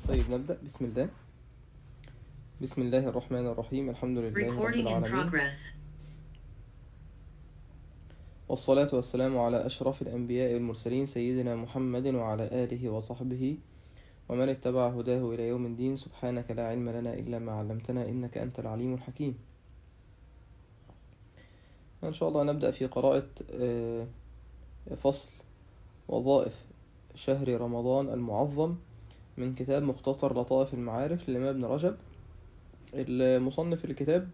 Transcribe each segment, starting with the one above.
طيب نبدأ. بسم الله الرحمن الرحيم. الحمد لله رب العالمين، والصلاة والسلام على أشرف الأنبياء والمرسلين سيدنا محمد وعلى آله وصحبه ومن اتبع هداه إلى يوم الدين. سبحانك لا علم لنا إلا ما علمتنا إنك أنت العليم الحكيم. إن شاء الله نبدأ في قراءة فصل وظائف شهر رمضان المعظم من كتاب مختصر لطائف المعارف للإمام ابن رجب. المصنف الكتاب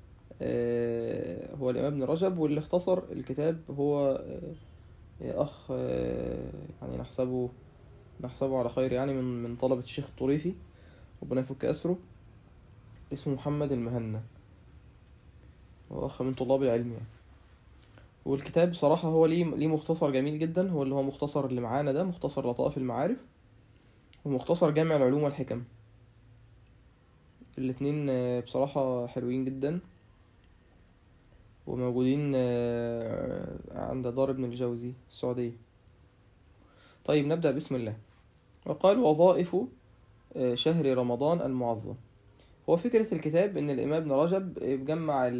هو الإمام ابن رجب، واللي اختصر الكتاب هو أخ يعني نحسبه على خير، يعني من طلبة الشيخ الطريفي، ربنا يفك أسره، اسمه محمد المهنا، هو أخ من طلاب العلم يعني. والكتاب بصراحة هو ليه مختصر جميل جدا، هو اللي هو مختصر اللي معانا ده، مختصر لطائف المعارف ومختصر جامع العلوم والحكم. الاتنين بصراحة حلوين جدا، وموجودين عند دار ابن الجوزي السعودية. طيب نبدأ بسم الله. وقال وظائف شهر رمضان المعظم. هو فكرة الكتاب إن الإمام ابن رجب بجمع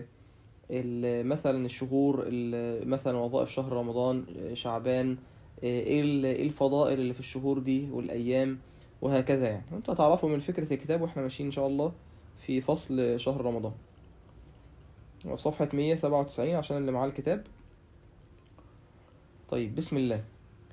مثلا الشهور، مثلا وظائف شهر رمضان، شعبان، إيه الفضائل اللي في الشهور دي والأيام وهكذا. يعني انتوا هتعرفوا من فكرة الكتاب واحنا ماشيين إن شاء الله في فصل شهر رمضان، صفحة 197 عشان اللي معاه الكتاب. طيب بسم الله.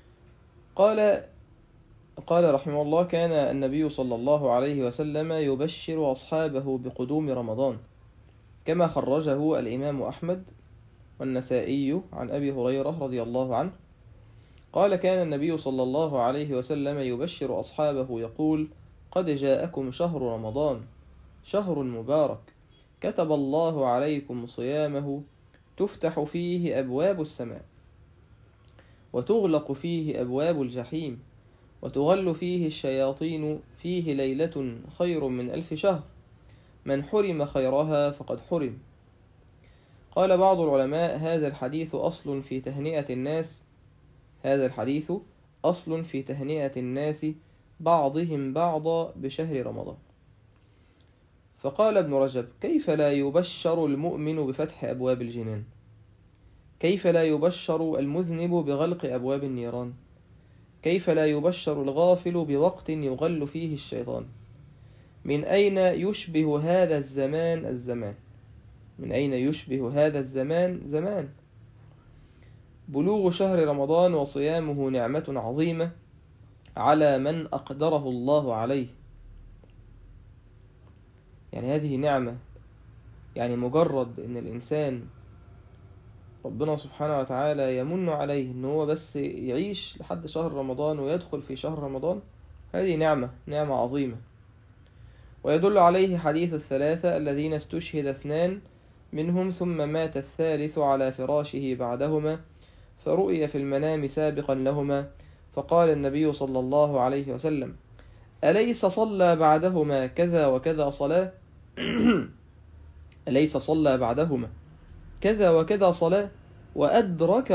قال رحمه الله: كان النبي صلى الله عليه وسلم يبشر أصحابه بقدوم رمضان، كما خرجه الإمام أحمد والنسائي عن أبي هريرة رضي الله عنه قال: كان النبي صلى الله عليه وسلم يبشر أصحابه يقول: قد جاءكم شهر رمضان، شهر مبارك، كتب الله عليكم صيامه، تفتح فيه أبواب السماء، وتغلق فيه أبواب الجحيم، وتغل فيه الشياطين، فيه ليلة خير من 1000 شهر، من حرم خيرها فقد حرم. قال بعض العلماء: هذا الحديث أصل في تهنئة الناس بعضهم بعضا بشهر رمضان. فقال ابن رجب: كيف لا يبشر المؤمن بفتح أبواب الجنان؟ كيف لا يبشر المذنب بغلق أبواب النيران؟ كيف لا يبشر الغافل بوقت يغل فيه الشيطان؟ من أين يشبه هذا الزمان؟ من أين يشبه هذا الزمان؟ بلوغ شهر رمضان وصيامه نعمة عظيمة على من أقدره الله عليه. يعني هذه نعمة، يعني مجرد أن الإنسان ربنا سبحانه وتعالى يمن عليه أنه هو بس يعيش لحد شهر رمضان ويدخل في شهر رمضان، هذه نعمة عظيمة. ويدل عليه حديث الثلاثة الذين استشهد 2 منهم ثم مات الثالث على فراشه بعدهما، فرؤي في المنام سابقا لهما، فقال النبي صلى الله عليه وسلم: أليس صلى بعدهما كذا وكذا صلاة؟ أليس صلى بعدهما كذا وكذا صلاة، وأدرك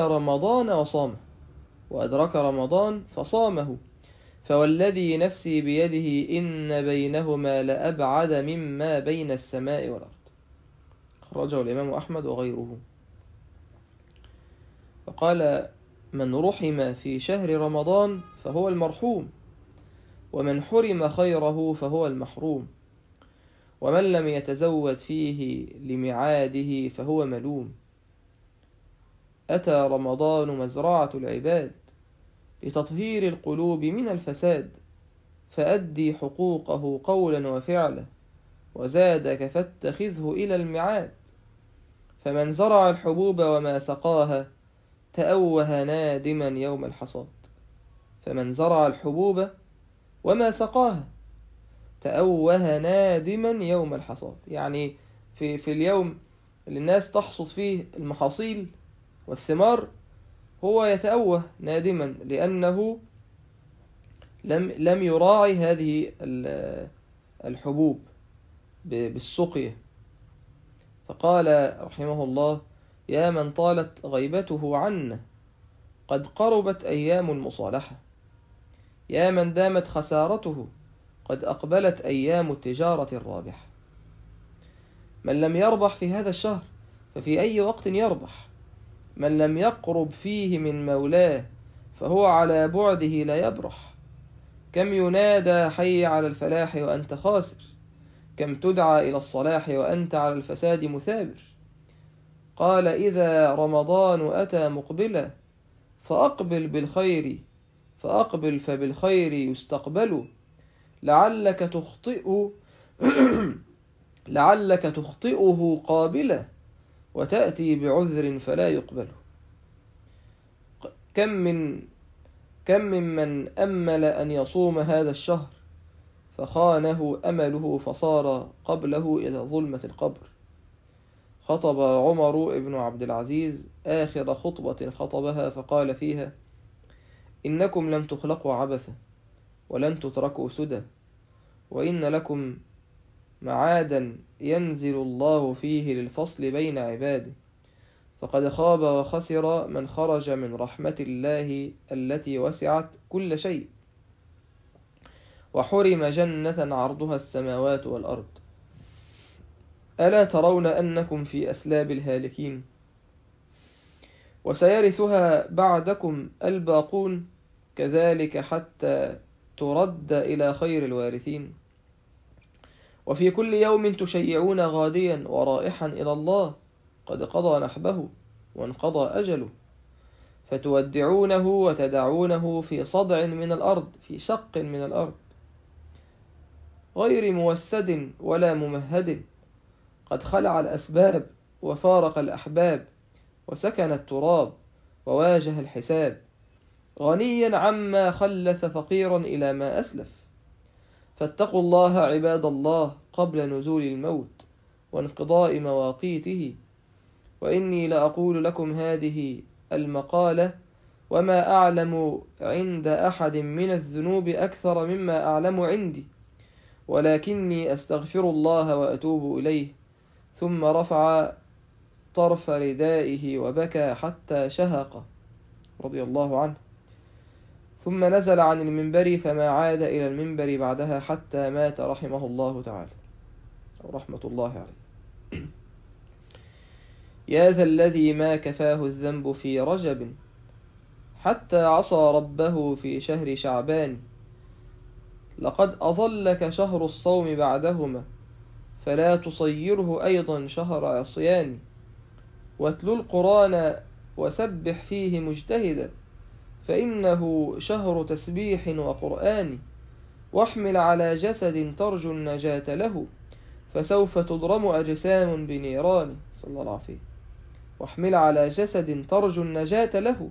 رمضان فصامه، فوالذي نفسي بيده إن بينهما لأبعد مما بين السماء والأرض. خرجه الإمام أحمد وغيره. فقال: من رحم في شهر رمضان فهو المرحوم، ومن حرم خيره فهو المحروم، ومن لم يتزود فيه لميعاده فهو ملوم. أتى رمضان مزرعة العباد لتطهير القلوب من الفساد، فأدي حقوقه قولا وفعلا، وزادك فاتخذه إلى الميعاد. فمن زرع الحبوب وما سقاها تأوه نادما يوم الحصاد. فمن زرع الحبوب وما سقاها تأوه نادما يوم الحصاد، يعني في اليوم اللي الناس تحصد فيه المحاصيل والثمار هو يتأوه نادما لأنه لم يراعي هذه الحبوب بالسقية. فقال رحمه الله: يا من طالت غيبته عنا، قد قربت أيام المصالحة. يا من دامت خسارته، قد أقبلت أيام التجارة الرابحة. من لم يربح في هذا الشهر ففي أي وقت يربح؟ من لم يقرب فيه من مولاه فهو على بعده لا يبرح. كم ينادى حي على الفلاح وأنت خاسر، كم تدعى إلى الصلاح وأنت على الفساد مثابر. قال إذا رمضان أتى مقبلا فأقبل بالخير، فأقبل فبالخير يستقبل. لعلك تخطئ لعلك تخطئه قابلا وتأتي بعذر فلا يقبل. كم ممن أمل أن يصوم هذا الشهر فخانه أمله فصار قبله إلى ظلمة القبر. خطب عمر بن عبد العزيز آخر خطبة خطبها فقال فيها: إنكم لم تخلقوا عبثا ولن تتركوا سدى، وإن لكم معادا ينزل الله فيه للفصل بين عباده، فقد خاب وخسر من خرج من رحمة الله التي وسعت كل شيء، وحرم جنة عرضها السماوات والأرض. ألا ترون أنكم في أسلاب الهالكين، وسيرثها بعدكم الباقون، كذلك حتى ترد إلى خير الوارثين. وفي كل يوم تشيعون غاديا ورائحا إلى الله قد قضى نحبه وانقضى أجله، فتودعونه وتدعونه في صدع من الأرض، في شق من الأرض، غير موسد ولا ممهد، قد خلع الأسباب وفارق الأحباب، وسكن التراب وواجه الحساب، غنيا عما خلف فقيرا إلى ما أسلف. فاتقوا الله عباد الله قبل نزول الموت وانقضاء مواقيته. وإني لأقول لكم هذه المقالة وما أعلم عند أحد من الذنوب أكثر مما أعلم عندي، ولكني أستغفر الله وأتوب إليه. ثم رفع طرف ردائه وبكى حتى شهق رضي الله عنه، ثم نزل عن المنبر فما عاد إلى المنبر بعدها حتى مات رحمه الله تعالى، أو رحمة الله عليه. يا ذا الذي ما كفاه الذنب في رجب، حتى عصى ربه في شهر شعبان. لقد أظلك شهر الصوم بعدهما، فلا تصيره أيضا شهر عصيان. واتل القرآن وسبح فيه مجتهدا، فإنه شهر تسبيح وقرآن. واحمل على جسد ترجو النجاة له، فسوف تضرم أجسام بنيران. صلى الله عليه وسلم. واحمل على جسد ترجو النجاة له،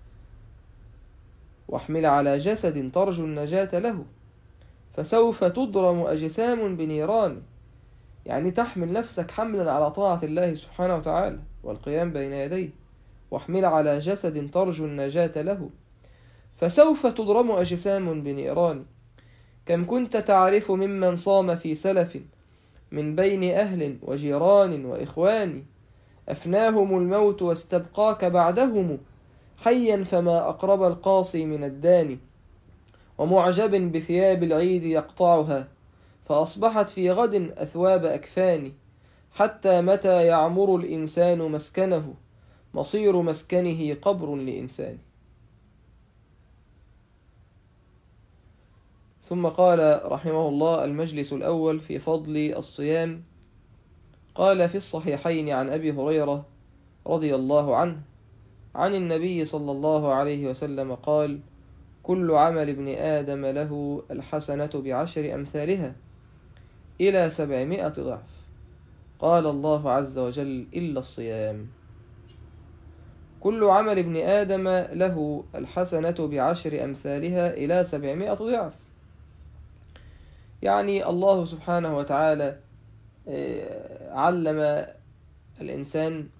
واحمل على جسد ترجو النجاة له، فسوف تضرم أجسام بنيران. يعني تحمل نفسك حملا على طاعة الله سبحانه وتعالى والقيام بين يديه. واحمل على جسد ترجو النجاة له، فسوف تضرم أجسام بنيران. كم كنت تعرف ممن صام في سلف من بين أهل وجيران وإخوان، أفناهم الموت واستبقاك بعدهم، حيا فما أقرب القاصي من الداني. ومعجب بثياب العيد يقطعها، فأصبحت في غد أثواب أكفان. حتى متى يعمر الإنسان مسكنه، مصير مسكنه قبر لإنسان. ثم قال رحمه الله: المجلس الأول في فضل الصيام. قال في الصحيحين عن أبي هريرة رضي الله عنه عن النبي صلى الله عليه وسلم قال: كل عمل ابن آدم له الحسنة بعشر أمثالها إلى 700 ضعف. قال الله عز وجل: إلا الصيام. كل عمل ابن آدم له الحسنة بعشر أمثالها إلى 700 ضعف. يعني الله سبحانه وتعالى علم الإنسان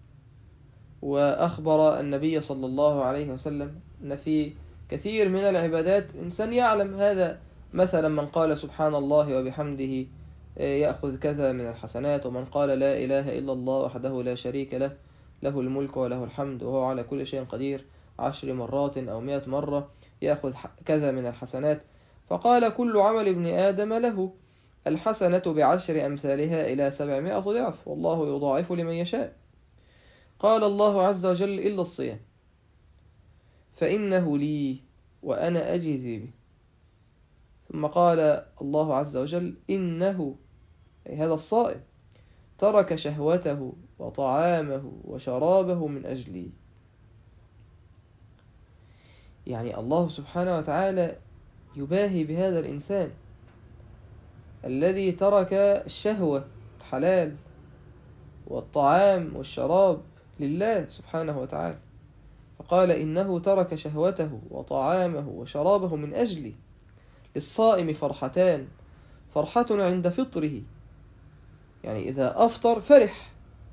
وأخبر النبي صلى الله عليه وسلم أن في كثير من العبادات إنسان يعلم هذا. مثلا من قال سبحان الله وبحمده يأخذ كذا من الحسنات، ومن قال لا إله إلا الله وحده لا شريك له، له الملك وله الحمد وهو على كل شيء قدير 10 مرات أو 100 مرة يأخذ كذا من الحسنات. فقال كل عمل ابن آدم له، الحسنة بعشر أمثالها إلى 700 ضعف، والله يضاعف لمن يشاء. قال الله عز وجل إلا الصيام فإنه لي وأنا أجزي به. ثم قال الله عز وجل إنه، أي هذا الصائم، ترك شهوته وطعامه وشرابه من أجلي. يعني الله سبحانه وتعالى يباهي بهذا الإنسان الذي ترك الشهوة الحلال والطعام والشراب لله سبحانه وتعالى، فقال إنه ترك شهوته وطعامه وشرابه من أجلي. للصائم فرحتان، فرحة عند فطره، يعني إذا أفطر فرح،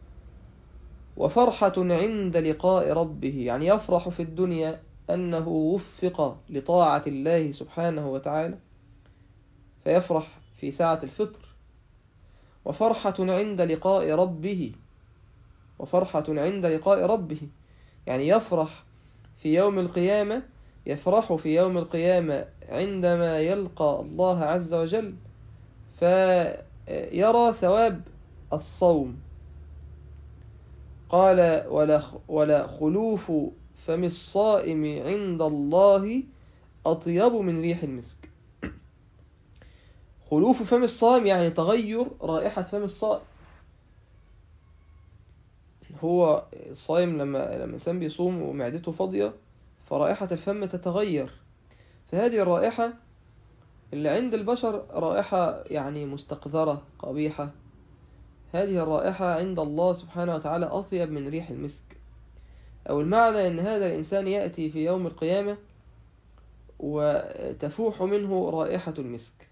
وفرحة عند لقاء ربه، يعني يفرح في الدنيا أنه وفق لطاعة الله سبحانه وتعالى فيفرح في ساعة الفطر. وفرحة عند لقاء ربه، وفرحة عند لقاء ربه، يعني يفرح في يوم القيامة، يفرح في يوم القيامة عندما يلقى الله عز وجل فيرى ثواب الصوم. قال ولا خلوف فم الصائم عند الله أطيب من ريح المسك. خلوف فم الصائم يعني تغير رائحة فم الصائم. هو الصائم لما الإنسان بيصوم ومعدته فاضية فرائحة الفم تتغير، فهذه الرائحة اللي عند البشر رائحة يعني مستقذرة قبيحة، هذه الرائحة عند الله سبحانه وتعالى أطيب من ريح المسك. أو المعنى أن هذا الإنسان يأتي في يوم القيامة وتفوح منه رائحة المسك.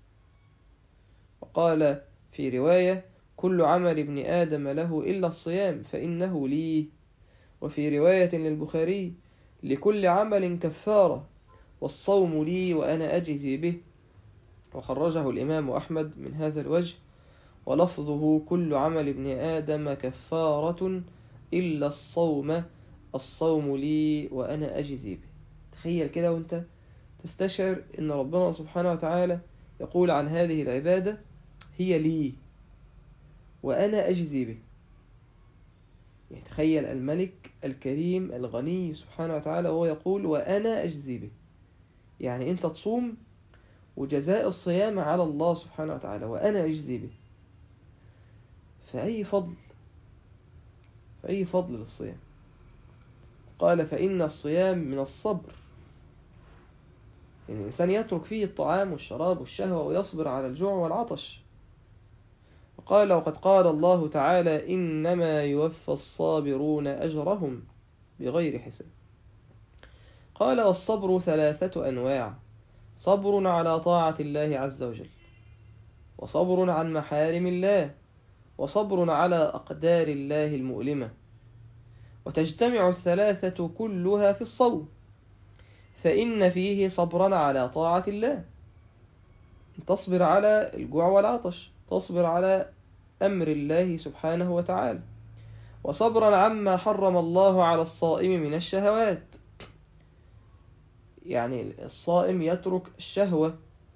وقال في رواية كل عمل ابن آدم له إلا الصيام فإنه لي. وفي رواية للبخاري لكل عمل كفارة والصوم لي وأنا أجزي به. وخرجه الإمام أحمد من هذا الوجه، ولفظه كل عمل ابن آدم كفارة إلا الصوم، الصوم لي وأنا أجزي به. تخيل كده وانت تستشعر أن ربنا سبحانه وتعالى يقول عن هذه العبادة هي لي وأنا أجزي به. يعني تخيل الملك الكريم الغني سبحانه وتعالى وهو يقول وأنا أجزي به، يعني أنت تصوم وجزاء الصيام على الله سبحانه وتعالى وأنا أجزي به. فأي فضل، فأي فضل للصيام. قال فإن الصيام من الصبر، يعني الإنسان يترك فيه الطعام والشراب والشهوة ويصبر على الجوع والعطش. وقال وقد قال الله تعالى إنما يوفى الصابرون أجرهم بغير حساب. قال والصبر 3 أنواع: صبر على طاعة الله عز وجل، وصبر عن محارم الله، وصبر على أقدار الله المؤلمة. وتجتمع 3 كلها في الصوم، فإن فيه صبرا على طاعة الله، تصبر على الجوع والعطش، تصبر على أمر الله سبحانه وتعالى. وصبرا عما حرم الله على الصائم من الشهوات، يعني الصائم يترك الشهوة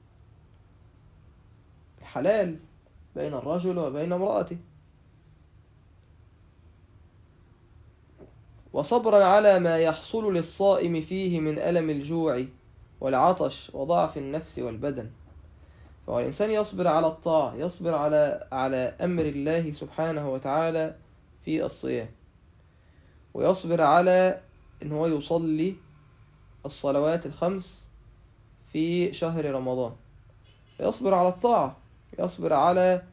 الحلال بين الرجل وبين امرأته. وصبرا على ما يحصل للصائم فيه من ألم الجوع والعطش وضعف النفس والبدن. فهو الإنسان يصبر على الطاعة، يصبر على أمر الله سبحانه وتعالى في الصيام، ويصبر على أن هو يصلي الصلوات الخمس في شهر رمضان، يصبر على الطاعة، يصبر على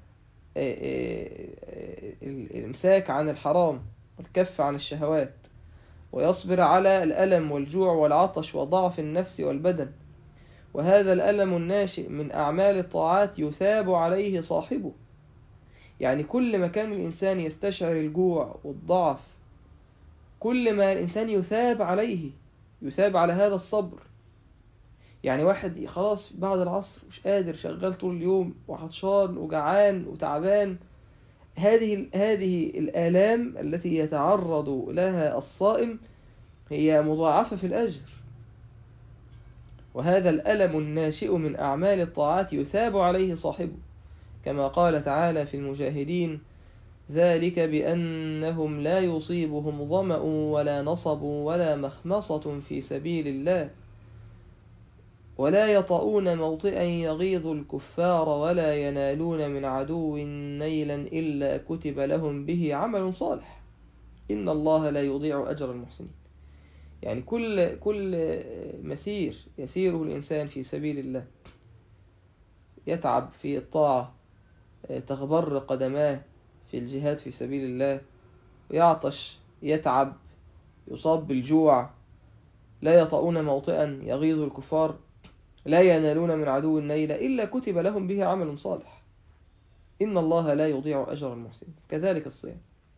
الإمساك عن الحرام والكف عن الشهوات، ويصبر على الألم والجوع والعطش وضعف النفس والبدن. وهذا الألم الناشئ من أعمال الطاعات يثاب عليه صاحبه، يعني كل ما كان الإنسان يستشعر الجوع والضعف كل ما الإنسان يثاب عليه، يثاب على هذا الصبر. يعني واحد خلاص بعد العصر مش قادر، شغال طول اليوم وعطشان وجعان وتعبان، هذه الآلام التي يتعرض لها الصائم هي مضاعفة في الأجر. وهذا الألم الناشئ من أعمال الطاعات يثاب عليه صاحبه، كما قال تعالى في المجاهدين: ذلك بأنهم لا يصيبهم ظمأ ولا نصب ولا مخمصة في سبيل الله ولا يطؤون موطئا يغيظ الكفار ولا ينالون من عدو نيلا إلا كتب لهم به عمل صالح إن الله لا يضيع أجر المحسنين. يعني كل مسير يسيره الإنسان في سبيل الله، يتعب في الطاعة، تغبر قدماه في الجهاد في سبيل الله، يعطش، يتعب، يصاب بالجوع، لا يطؤون موطئا يغيظ الكفار، لا ينالون من عدو النيل إلا كتب لهم به عمل صالح إن الله لا يضيع أجر المحسنين. كذلك الصيام.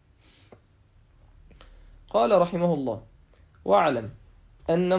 قال رحمه الله: واعلم أن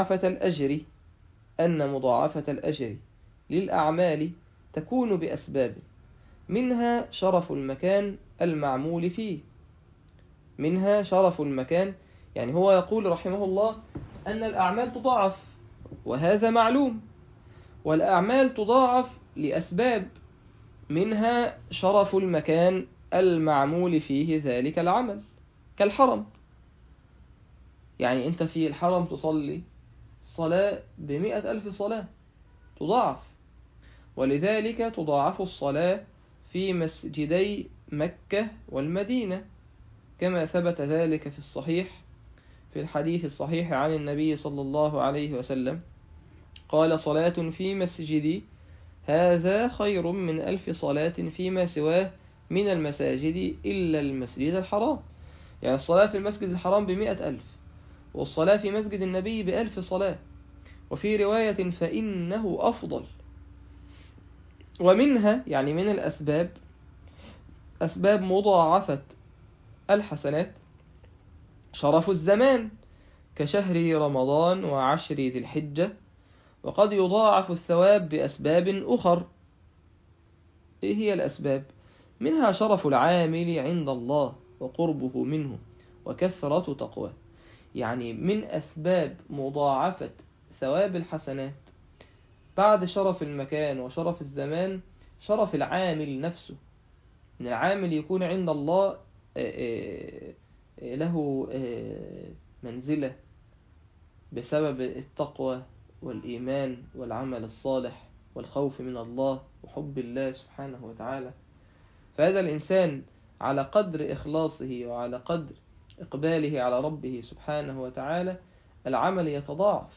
مضاعفة الأجر للأعمال تكون بأسباب، منها شرف المكان المعمول فيه. منها شرف المكان، يعني هو يقول رحمه الله أن الأعمال تضاعف، وهذا معلوم، والأعمال تضاعف لأسباب، منها شرف المكان المعمول فيه ذلك العمل، كالحرم. يعني أنت في الحرم تصلي صلاة 100,000 صلاة، تضاعف. ولذلك تضاعف الصلاة في مسجدي مكة والمدينة، كما ثبت ذلك في الصحيح، في الحديث الصحيح عن النبي صلى الله عليه وسلم قال: صلاة في مسجدي هذا خير من 1000 صلاة فيما سواه من المساجد إلا المسجد الحرام. يعني الصلاة في المسجد الحرام 100,000، والصلاة في مسجد النبي 1000 صلاة. وفي رواية: فإنه أفضل. ومنها، يعني من الأسباب، أسباب مضاعفة الحسنات، شرف الزمان، كشهر رمضان وعشر ذي الحجة. وقد يضاعف الثواب بأسباب أخر. إيه هي الأسباب؟ منها شرف العامل عند الله وقربه منه وكثرة تقواه. يعني من أسباب مضاعفة ثواب الحسنات بعد شرف المكان وشرف الزمان شرف العامل نفسه، إن العامل يكون عند الله له منزلة بسبب التقوى والإيمان والعمل الصالح والخوف من الله وحب الله سبحانه وتعالى. فهذا الإنسان على قدر إخلاصه وعلى قدر إقباله على ربه سبحانه وتعالى العمل يتضاعف،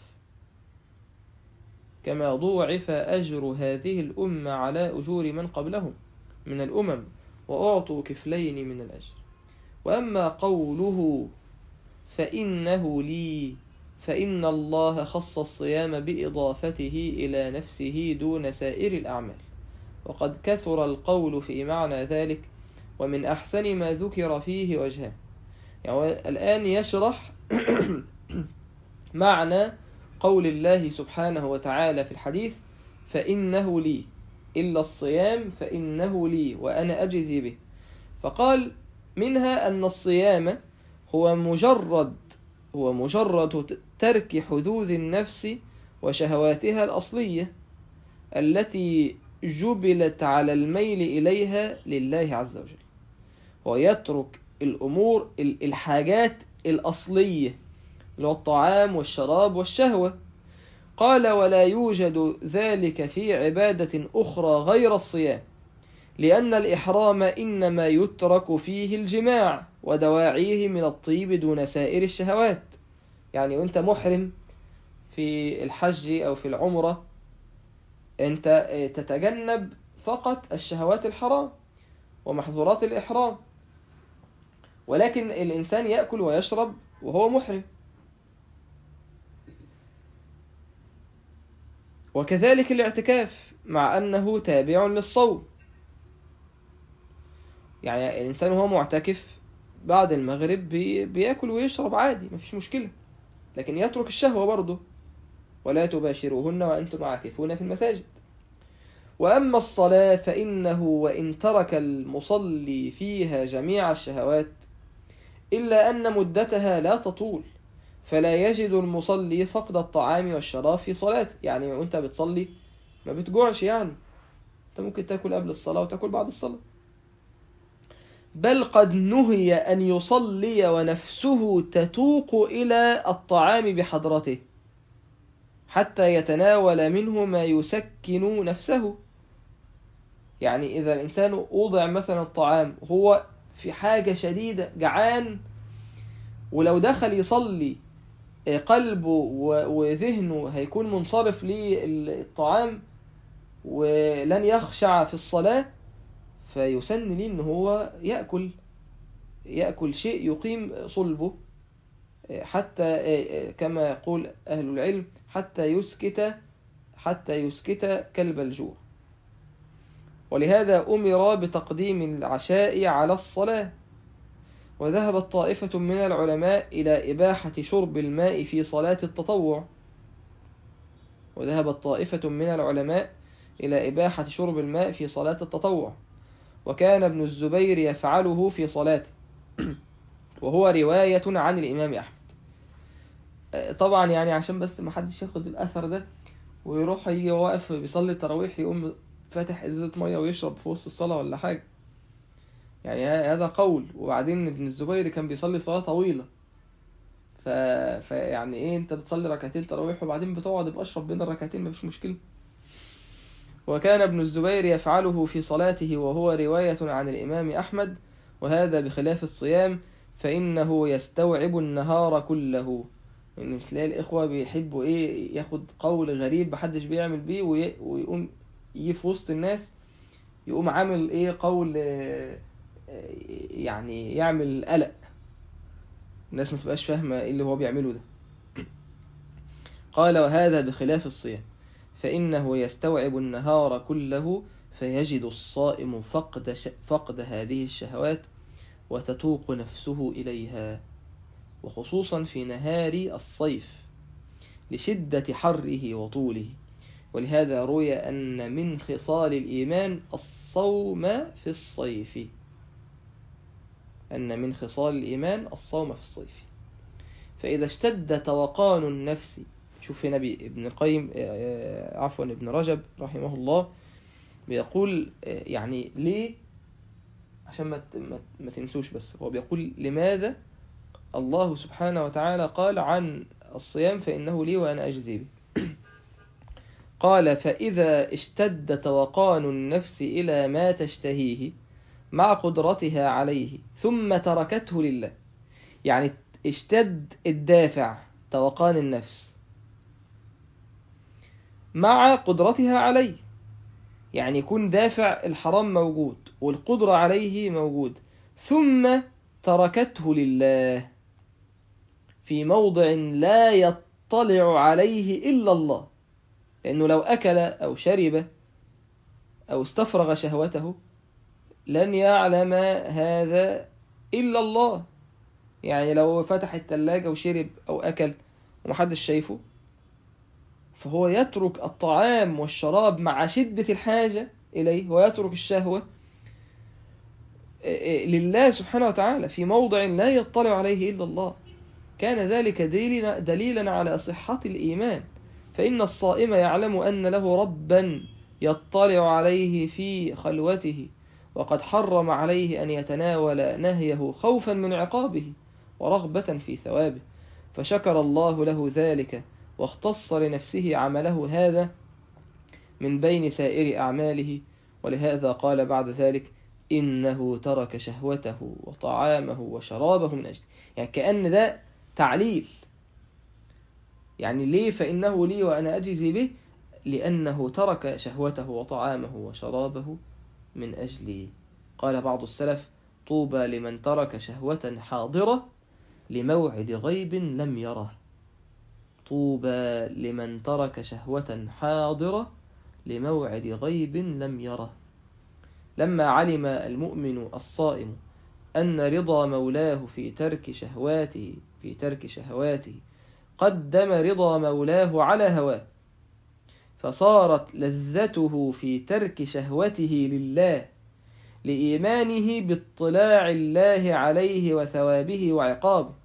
كما ضوعف أجر هذه الأمة على أجور من قبلهم من الأمم وأعطوا كفلين من الأجر. وأما قوله فإنه لي، فإن الله خص الصيام بإضافته إلى نفسه دون سائر الأعمال، وقد كثر القول في معنى ذلك، ومن أحسن ما ذكر فيه وجهه. يعني الآن يشرح معنى قول الله سبحانه وتعالى في الحديث: فإنه لي، إلا الصيام فإنه لي وأنا أجزي به. فقال: منها أن الصيام هو مجرد ترك حدود النفس وشهواتها الأصلية التي جبلت على الميل إليها لله عز وجل، ويترك الأمور الحاجات الأصلية اللي هو الطعام والشراب والشهوة. قال: ولا يوجد ذلك في عبادة أخرى غير الصيام، لأن الإحرام إنما يترك فيه الجماع ودواعيه من الطيب دون سائر الشهوات. يعني وانت محرم في الحج أو في العمرة انت تتجنب فقط الشهوات الحرام ومحظورات الإحرام، ولكن الإنسان يأكل ويشرب وهو محرم. وكذلك الاعتكاف مع أنه تابع للصوم. يعني الإنسان وهو معتكف بعد المغرب بيأكل ويشرب عادي، مفيش مشكلة، لكن يترك الشهوة برضه. ولا تباشروهن وأنتم عاكفون في المساجد. وأما الصلاة فإنه وإن ترك المصلي فيها جميع الشهوات إلا أن مدتها لا تطول، فلا يجد المصلي فقد الطعام والشراب في صلاته. يعني وانت بتصلي ما بتجوعش، يعني انت ممكن تاكل قبل الصلاة وتاكل بعد الصلاة. بل قد نهي أن يصلي ونفسه تتوق إلى الطعام بحضرته حتى يتناول منه ما يسكن نفسه. يعني إذا الإنسان وضع مثلا الطعام هو في حاجة شديدة جعان، ولو دخل يصلي قلبه وذهنه هيكون منصرف للطعام ولن يخشع في الصلاة، فيسن لي إن هو يأكل شيء يقيم صلبه، حتى كما يقول أهل العلم حتى يسكت كلب الجوع. ولهذا أمر بتقديم العشاء على الصلاة. وذهبت طائفة من العلماء إلى إباحة شرب الماء في صلاة التطوع. وكان ابن الزبير يفعله في صلاته، وهو رواية عن الإمام أحمد. طبعا يعني عشان بس ما حدش ياخد الأثر ده ويروح يجي واقف بيصلي التراويح يقوم فاتح ازازة مية ويشرب في وسط الصلاة ولا حاجة، يعني هذا قول. وبعدين ابن الزبير كان بيصلي صلاة طويلة، فيعني ايه انت بتصلي ركعتين تراويح وبعدين بتقعد بأشرب بين الركعتين، مفيش مشكلة. وكان ابن الزبير يفعله في صلاته وهو رواية عن الإمام أحمد، وهذا بخلاف الصيام فإنه يستوعب النهار كله. يعني تلاقي الإخوة بيحبوا إيه ياخد قول غريب محدش بيعمل بيه ويقوم يجي في وسط الناس يقوم عامل إيه قول يعني يعمل قلق، الناس ما تبقاش فاهمة إيه اللي هو بيعمله ده. قال وهذا بخلاف الصيام فإنه يستوعب النهار كله، فيجد الصائم فقد هذه الشهوات وتتوق نفسه إليها، وخصوصا في نهار الصيف لشدة حره وطوله. ولهذا روي أن من خصال الإيمان الصوم في الصيف. فإذا اشتد توقان النفس، شوف هنا ابن القيم ابن رجب رحمه الله بيقول يعني ليه، عشان ما تنسوش، بس هو بيقول لماذا الله سبحانه وتعالى قال عن الصيام فإنه لي وأنا أجزي به. قال فإذا اشتد توقان النفس إلى ما تشتهيه مع قدرتها عليه ثم تركته لله. يعني اشتد الدافع توقان النفس مع قدرتها عليه، يعني يكون دافع الحرام موجود والقدرة عليه موجود، ثم تركته لله في موضع لا يطلع عليه إلا الله. لأنه لو أكل أو شرب أو استفرغ شهوته لن يعلم هذا إلا الله. يعني لو فتح الثلاجة وشرب أو أكل ومحدش شايفه، فهو يترك الطعام والشراب مع شدة الحاجة إليه ويترك الشهوة لله سبحانه وتعالى في موضع لا يطلع عليه إلا الله. كان ذلك دليلا على صحة الإيمان، فإن الصائم يعلم أن له ربا يطلع عليه في خلوته، وقد حرم عليه أن يتناول نهيه خوفا من عقابه ورغبة في ثوابه، فشكر الله له ذلك واختص لنفسه عمله هذا من بين سائر أعماله. ولهذا قال بعد ذلك إنه ترك شهوته وطعامه وشرابه من أجل، يعني كأن ده تعليل. يعني ليه فإنه لي وأنا أجزي به؟ لأنه ترك شهوته وطعامه وشرابه من أجلي. قال بعض السلف طوبى لمن ترك شهوة حاضرة لموعد غيب لم يره. طوبى لمن ترك شهوة حاضرة لموعد غيب لم يره. لما علم المؤمن الصائم أن رضا مولاه في ترك شهواته قدم رضا مولاه على هواه، فصارت لذته في ترك شهوته لله لإيمانه باطلاع الله عليه وثوابه وعقابه،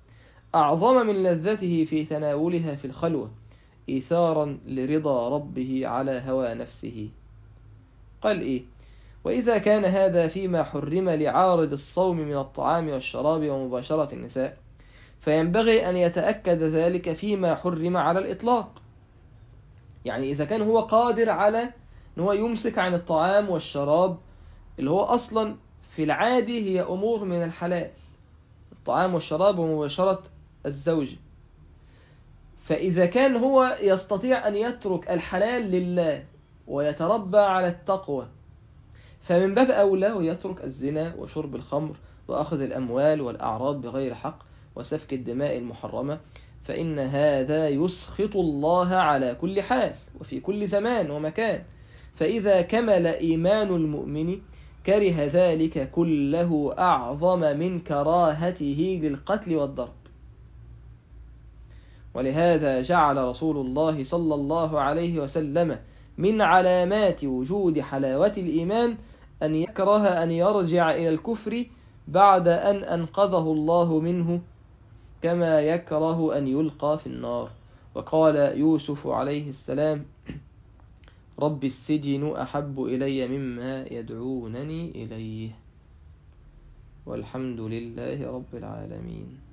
أعظم من لذته في تناولها في الخلوة إيثارا لرضا ربه على هوى نفسه. قال إيه؟ وإذا كان هذا فيما حرم لعارض الصوم من الطعام والشراب ومباشرة النساء، فينبغي أن يتأكد ذلك فيما حرم على الإطلاق. يعني إذا كان هو قادر على أن هو يمسك عن الطعام والشراب اللي هو أصلا في العادي هي أمور من الحلال، الطعام والشراب ومباشرة الزوج، فإذا كان هو يستطيع أن يترك الحلال لله ويتربى على التقوى، فمن باب أولى يترك الزنا وشرب الخمر وأخذ الأموال والأعراض بغير حق وسفك الدماء المحرمة، فإن هذا يسخط الله على كل حال وفي كل زمان ومكان. فإذا كمل إيمان المؤمن كره ذلك كله أعظم من كراهته للقتل والضرب. ولهذا جعل رسول الله صلى الله عليه وسلم من علامات وجود حلاوة الإيمان أن يكره أن يرجع إلى الكفر بعد أن أنقذه الله منه، كما يكره أن يلقى في النار. وقال يوسف عليه السلام: رب السجن أحب إلي مما يدعونني إليه. والحمد لله رب العالمين.